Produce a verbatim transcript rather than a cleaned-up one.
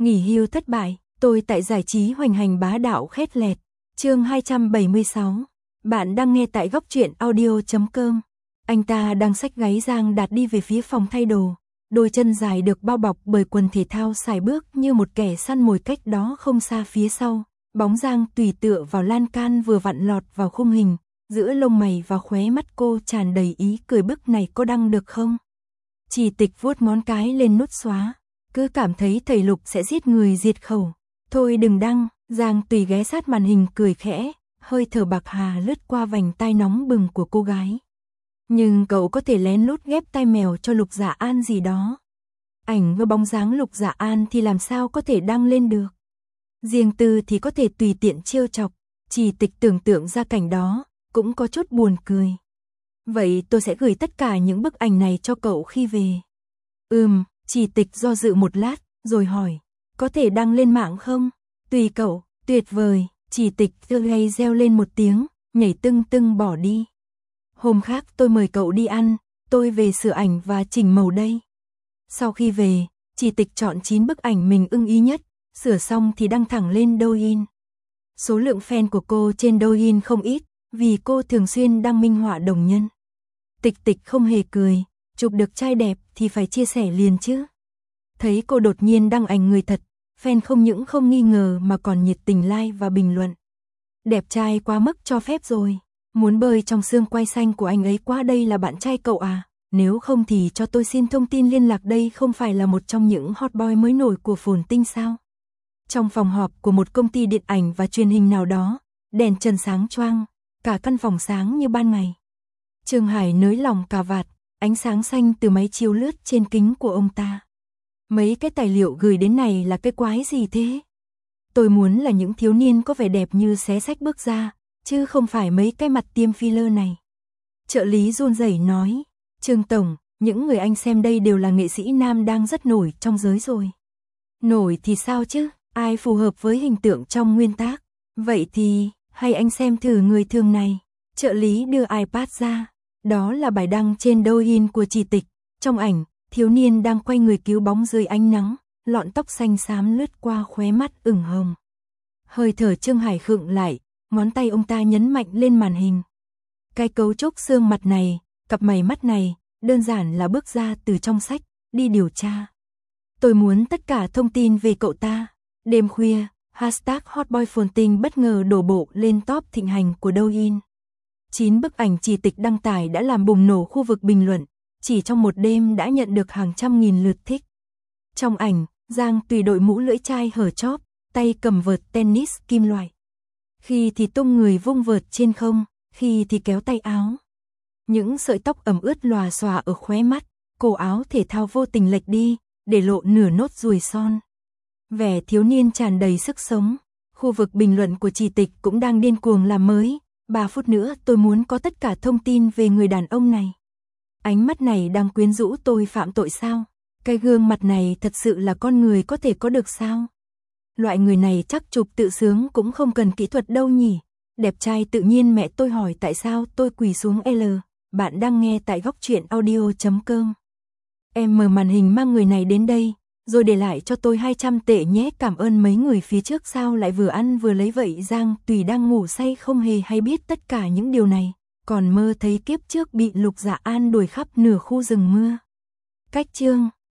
Nghỉ hưu thất bại, tôi tại giải trí hoành hành bá đạo khét lẹt. Chương hai trăm bảy mươi sáu. Bạn đang nghe tại góc truyện audio chấm com. Anh ta đang xách gáy Giang Đạt đi về phía phòng thay đồ. Đôi chân dài được bao bọc bởi quần thể thao sải bước như một kẻ săn mồi cách đó không xa phía sau. Bóng Giang tùy tựa vào lan can vừa vặn lọt vào khung hình. Giữa lông mày và khóe mắt cô tràn đầy ý cười, bức này có đăng được không? Chỉ Tịch vuốt ngón cái lên nút xóa. Cứ cảm thấy thầy Lục sẽ giết người diệt khẩu. Thôi đừng đăng. Giang Tùy ghé sát màn hình cười khẽ, hơi thở bạc hà lướt qua vành tai nóng bừng của cô gái. Nhưng cậu có thể lén lút ghép tai mèo cho Lục Dạ An gì đó. Ảnh với bóng dáng Lục Dạ An thì làm sao có thể đăng lên được. Riêng tư thì có thể tùy tiện trêu chọc. Chỉ Tịch tưởng tượng ra cảnh đó, cũng có chút buồn cười. Vậy tôi sẽ gửi tất cả những bức ảnh này cho cậu khi về. Ừm, Chỉ Tịch do dự một lát, rồi hỏi, có thể đăng lên mạng không? Tùy cậu, tuyệt vời. Chỉ Tịch thơ hay reo lên một tiếng, nhảy tưng tưng bỏ đi. Hôm khác tôi mời cậu đi ăn, tôi về sửa ảnh và chỉnh màu đây. Sau khi về, Chỉ Tịch chọn chín bức ảnh mình ưng ý nhất, sửa xong thì đăng thẳng lên Douyin. Số lượng fan của cô trên Douyin không ít, vì cô thường xuyên đăng minh họa đồng nhân. Tịch Tịch không hề cười, chụp được trai đẹp thì phải chia sẻ liền chứ. Thấy cô đột nhiên đăng ảnh người thật, fan không những không nghi ngờ mà còn nhiệt tình like và bình luận. Đẹp trai quá mức cho phép rồi, muốn bơi trong xương quai xanh của anh ấy quá, đây là bạn trai cậu à? Nếu không thì cho tôi xin thông tin liên lạc, đây không phải là một trong những hot boy mới nổi của Phồn Tinh sao? Trong phòng họp của một công ty điện ảnh và truyền hình nào đó, đèn trần sáng choang, cả căn phòng sáng như ban ngày. Trương Hải nới lỏng cà vạt, ánh sáng xanh từ máy chiếu lướt trên kính của ông ta. Mấy cái tài liệu gửi đến này là cái quái gì thế? Tôi muốn là những thiếu niên có vẻ đẹp như xé xách bước ra, chứ không phải mấy cái mặt tiêm filler này. Trợ lý run rẩy nói, Trương Tổng, những người anh xem đây đều là nghệ sĩ nam đang rất nổi trong giới rồi. Nổi thì sao chứ, ai phù hợp với hình tượng trong nguyên tác? Vậy thì, hay anh xem thử người thường này. Trợ lý đưa iPad ra, đó là bài đăng trên Douyin của Chỉ Tịch. Trong ảnh, thiếu niên đang quay người cứu bóng dưới ánh nắng, lọn tóc xanh xám lướt qua khóe mắt ửng hồng. Hơi thở Trương Hải khựng lại, ngón tay ông ta nhấn mạnh lên màn hình. Cái cấu trúc xương mặt này, cặp mày mắt này, đơn giản là bước ra từ trong sách, đi điều tra. Tôi muốn tất cả thông tin về cậu ta. Đêm khuya, hashtag hotboy Phồn Tinh bất ngờ đổ bộ lên top thịnh hành của Douyin. Chín bức ảnh Chỉ Tịch đăng tải đã làm bùng nổ khu vực bình luận, chỉ trong một đêm đã nhận được hàng trăm nghìn lượt thích. Trong ảnh, Giang Tùy đội mũ lưỡi chai hở chóp, tay cầm vợt tennis kim loại. Khi thì tung người vung vợt trên không, khi thì kéo tay áo. Những sợi tóc ẩm ướt lòa xòa ở khóe mắt, cổ áo thể thao vô tình lệch đi, để lộ nửa nốt ruồi son. Vẻ thiếu niên tràn đầy sức sống. Khu vực bình luận của Chỉ Tịch cũng đang điên cuồng làm mới. Ba phút nữa tôi muốn có tất cả thông tin về người đàn ông này. Ánh mắt này đang quyến rũ tôi phạm tội sao? Cái gương mặt này thật sự là con người có thể có được sao? Loại người này chắc chụp tự sướng cũng không cần kỹ thuật đâu nhỉ? Đẹp trai tự nhiên, mẹ tôi hỏi tại sao tôi quỳ xuống L. Bạn đang nghe tại góc truyện audio chấm com. Em mở màn hình mang người này đến đây, rồi để lại cho tôi hai trăm tệ nhé. Cảm ơn. Mấy người phía trước sao lại vừa ăn vừa lấy vậy? Giang Tùy đang ngủ say không hề hay biết tất cả những điều này, còn mơ thấy kiếp trước bị Lục Dạ An đuổi khắp nửa khu rừng mưa. Cách chương